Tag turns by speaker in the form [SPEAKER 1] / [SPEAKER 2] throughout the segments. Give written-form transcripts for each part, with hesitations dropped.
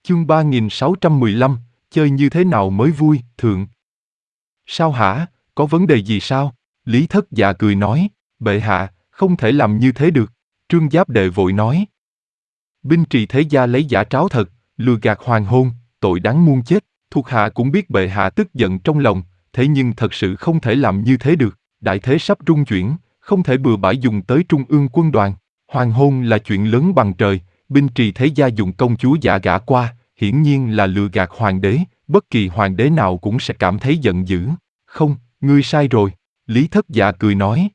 [SPEAKER 1] Chương 3615, chơi như thế nào mới vui, thượng. Sao hả, có vấn đề gì sao? Lý Thất Dạ cười nói, bệ hạ, không thể làm như thế được. Trương Giáp Đệ vội nói. Binh Trì Thế Gia lấy giả tráo thật, lừa gạt hoàng hôn, tội đáng muôn chết. Thuộc hạ cũng biết bệ hạ tức giận trong lòng, thế nhưng thật sự không thể làm như thế được. Đại thế sắp rung chuyển, không thể bừa bãi dùng tới Trung ương quân đoàn. Hoàng hôn là chuyện lớn bằng trời, Binh Trì Thế Gia dùng công chúa giả gả qua, hiển nhiên là lừa gạt hoàng đế, bất kỳ hoàng đế nào cũng sẽ cảm thấy giận dữ. Không, ngươi sai rồi, Lý Thất Dạ cười nói.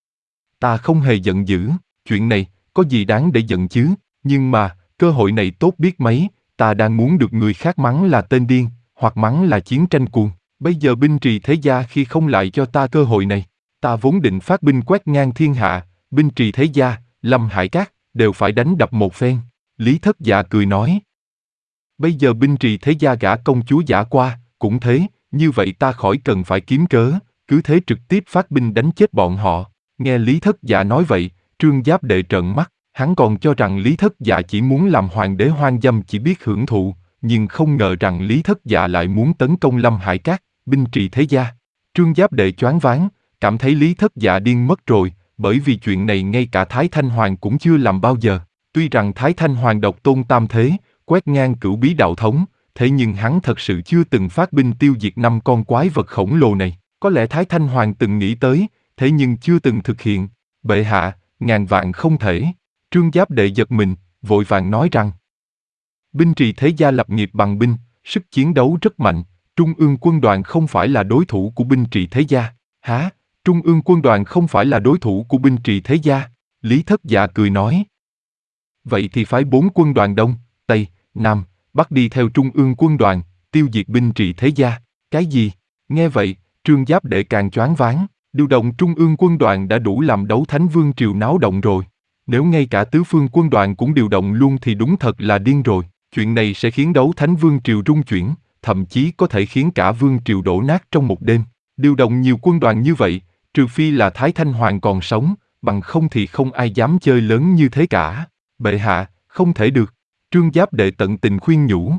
[SPEAKER 1] Ta không hề giận dữ, chuyện này, có gì đáng để giận chứ, nhưng mà, cơ hội này tốt biết mấy, ta đang muốn được người khác mắng là tên điên, hoặc mắng là chiến tranh cuồng. Bây giờ Binh Trì Thế Gia khi không lại cho ta cơ hội này, ta vốn định phát binh quét ngang thiên hạ, Binh Trì Thế Gia, Lâm Hải Các, đều phải đánh đập một phen. Lý Thất Dạ cười nói. Bây giờ Binh Trì Thế Gia gả công chúa giả qua, cũng thế, như vậy ta khỏi cần phải kiếm cớ, cứ thế trực tiếp phát binh đánh chết bọn họ. Nghe Lý Thất Dạ nói vậy, Trương Giáp Đệ trợn mắt, hắn còn cho rằng Lý Thất Dạ chỉ muốn làm hoàng đế hoang dâm chỉ biết hưởng thụ, nhưng không ngờ rằng Lý Thất Dạ lại muốn tấn công Lâm Hải Các, Binh Trì Thế Gia. Trương Giáp Đệ choáng váng, cảm thấy Lý Thất Dạ điên mất rồi, bởi vì chuyện này ngay cả Thái Thanh Hoàng cũng chưa làm bao giờ. Tuy rằng Thái Thanh Hoàng độc tôn tam thế, quét ngang cửu bí đạo thống, thế nhưng hắn thật sự chưa từng phát binh tiêu diệt 5 con quái vật khổng lồ này. Có lẽ Thái Thanh Hoàng từng nghĩ tới, thế nhưng chưa từng thực hiện. Bệ hạ, ngàn vạn không thể. Trương Giáp Đệ giật mình, vội vàng nói rằng Binh Trì Thế Gia lập nghiệp bằng binh, sức chiến đấu rất mạnh, Trung ương quân đoàn không phải là đối thủ của Binh Trì Thế Gia. Hả? Trung ương quân đoàn không phải là đối thủ của Binh Trì Thế Gia? Lý Thất Dạ cười nói. Vậy thì phái 4 quân đoàn Đông, Tây, Nam, Bắc đi theo Trung ương quân đoàn, tiêu diệt Binh Trì Thế Gia. Cái gì? Nghe vậy, Trương Giáp Đệ càng choáng váng, điều động Trung ương quân đoàn đã đủ làm Đấu Thánh Vương triều náo động rồi. Nếu ngay cả tứ phương quân đoàn cũng điều động luôn thì đúng thật là điên rồi. Chuyện này sẽ khiến Đấu Thánh Vương triều rung chuyển, thậm chí có thể khiến cả vương triều đổ nát trong một đêm. Điều động nhiều quân đoàn như vậy, trừ phi là Thái Thanh Hoàng còn sống, bằng không thì không ai dám chơi lớn như thế cả. Bệ hạ, không thể được. Trương Giáp Đệ tận tình khuyên nhủ.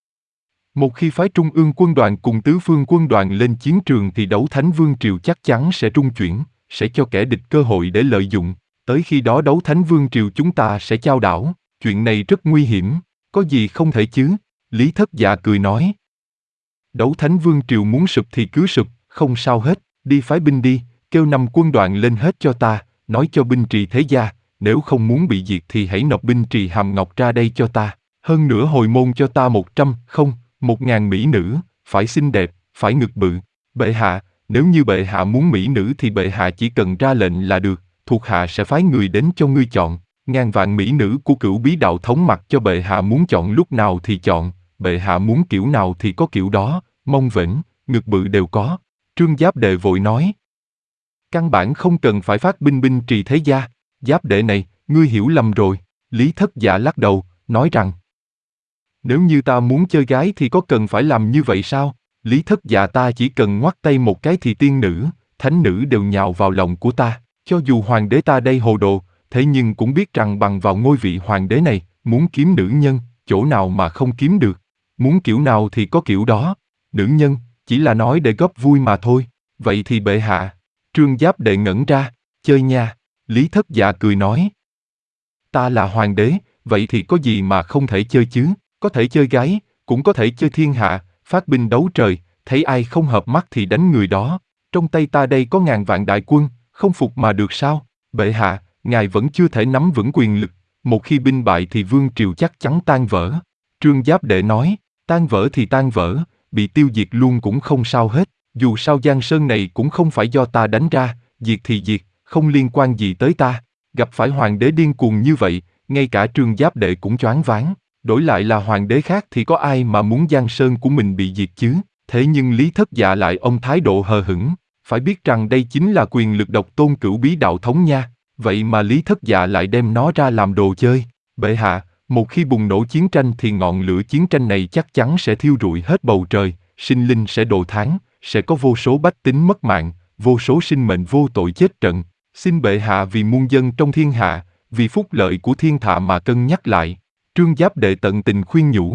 [SPEAKER 1] Một khi phái Trung ương quân đoàn cùng tứ phương quân đoàn lên chiến trường thì Đấu Thánh Vương triều chắc chắn sẽ rung chuyển, sẽ cho kẻ địch cơ hội để lợi dụng. Tới khi đó Đấu Thánh Vương triều chúng ta sẽ chao đảo. Chuyện này rất nguy hiểm, có gì không thể chứ? Lý Thất Dạ cười nói. Đấu Thánh Vương triều muốn sụp thì cứ sụp, không sao hết, đi phái binh đi, kêu 5 quân đoàn lên hết cho ta, nói cho Binh Trì Thế Gia, nếu không muốn bị diệt thì hãy nộp Binh Trì Hàm Ngọc ra đây cho ta. Hơn nữa hồi môn cho ta 1.000 mỹ nữ, phải xinh đẹp, phải ngực bự. Bệ hạ, nếu như bệ hạ muốn mỹ nữ thì bệ hạ chỉ cần ra lệnh là được, thuộc hạ sẽ phái người đến cho ngươi chọn. Ngàn vạn mỹ nữ của cửu bí đạo thống mặc cho bệ hạ muốn chọn lúc nào thì chọn, bệ hạ muốn kiểu nào thì có kiểu đó, mông vểnh, ngực bự đều có. Trương Giáp Đệ vội nói. Căn bản không cần phải phát binh Binh Trì Thế Gia. Giáp Đệ này, ngươi hiểu lầm rồi. Lý Thất Dạ lắc đầu, nói rằng. Nếu như ta muốn chơi gái thì có cần phải làm như vậy sao? Lý Thất Dạ ta chỉ cần ngoắt tay một cái thì tiên nữ, thánh nữ đều nhào vào lòng của ta. Cho dù hoàng đế ta đây hồ đồ, thế nhưng cũng biết rằng bằng vào ngôi vị hoàng đế này, muốn kiếm nữ nhân, chỗ nào mà không kiếm được. Muốn kiểu nào thì có kiểu đó. Nữ nhân, chỉ là nói để góp vui mà thôi. Vậy thì bệ hạ. Trương Giáp Đệ ngẩn ra, chơi nha. Lý Thất Dạ cười nói. Ta là hoàng đế, vậy thì có gì mà không thể chơi chứ? Có thể chơi gái, cũng có thể chơi thiên hạ, phát binh đấu trời, thấy ai không hợp mắt thì đánh người đó. Trong tay ta đây có ngàn vạn đại quân, không phục mà được sao? Bệ hạ, ngài vẫn chưa thể nắm vững quyền lực, một khi binh bại thì vương triều chắc chắn tan vỡ. Trương Giáp Đệ nói, tan vỡ thì tan vỡ, bị tiêu diệt luôn cũng không sao hết, dù sao Giang Sơn này cũng không phải do ta đánh ra, diệt thì diệt, không liên quan gì tới ta. Gặp phải hoàng đế điên cuồng như vậy, ngay cả Trương Giáp Đệ cũng choáng váng, đổi lại là hoàng đế khác thì có ai mà muốn Giang Sơn của mình bị diệt chứ? Thế nhưng Lý Thất Dạ lại ông thái độ hờ hững, phải biết rằng đây chính là quyền lực độc tôn cửu bí đạo thống nha, vậy mà Lý Thất Dạ lại đem nó ra làm đồ chơi. Bệ hạ, một khi bùng nổ chiến tranh thì ngọn lửa chiến tranh này chắc chắn sẽ thiêu rụi hết bầu trời, sinh linh sẽ đồ thán, sẽ có vô số bách tính mất mạng, vô số sinh mệnh vô tội chết trận. Xin bệ hạ vì muôn dân trong thiên hạ, vì phúc lợi của thiên hạ mà cân nhắc lại. Trương Giáp Đệ tận tình khuyên nhủ.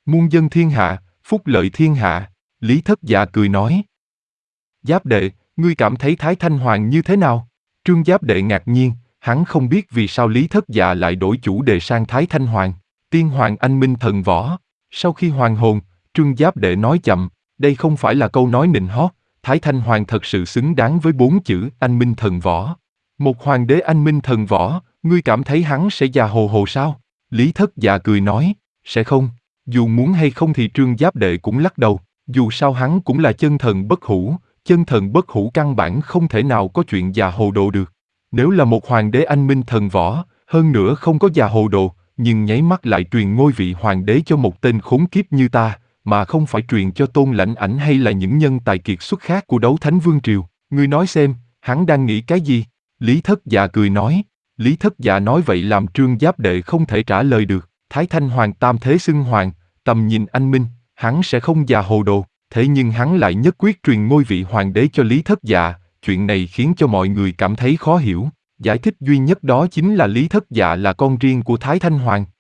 [SPEAKER 1] Muôn dân thiên hạ, phúc lợi thiên hạ. Lý Thất Dạ cười nói. Giáp đệ, ngươi cảm thấy Thái Thanh Hoàng như thế nào? Trương Giáp đệ ngạc nhiên, hắn không biết vì sao Lý Thất Dạ lại đổi chủ đề sang Thái Thanh Hoàng. Tiên Hoàng anh minh thần võ. Sau khi hoàn hồn, Trương Giáp đệ nói chậm, đây không phải là câu nói nịnh hót, Thái Thanh Hoàng thật sự xứng đáng với 4 chữ anh minh thần võ. Một hoàng đế anh minh thần võ, ngươi cảm thấy hắn sẽ già hồ hồ sao? Lý Thất Dạ cười nói, sẽ không, dù muốn hay không thì Trương Giáp đệ cũng lắc đầu, dù sao hắn cũng là chân thần bất hủ, chân thần bất hủ căn bản không thể nào có chuyện già hồ đồ được. Nếu là một hoàng đế anh minh thần võ, hơn nữa không có già hồ đồ, nhưng nháy mắt lại truyền ngôi vị hoàng đế cho một tên khốn kiếp như ta, mà không phải truyền cho Tôn Lãnh Ảnh hay là những nhân tài kiệt xuất khác của Đấu Thánh Vương Triều. Ngươi nói xem, hắn đang nghĩ cái gì? Lý Thất Dạ cười nói. Lý Thất Dạ nói vậy làm Trương Giáp đệ không thể trả lời được. Thái Thanh Hoàng tam thế xưng hoàng, tầm nhìn anh minh, hắn sẽ không già hồ đồ, thế nhưng hắn lại nhất quyết truyền ngôi vị hoàng đế cho Lý Thất Dạ, chuyện này khiến cho mọi người cảm thấy khó hiểu. Giải thích duy nhất đó chính là Lý Thất Dạ là con riêng của Thái Thanh Hoàng.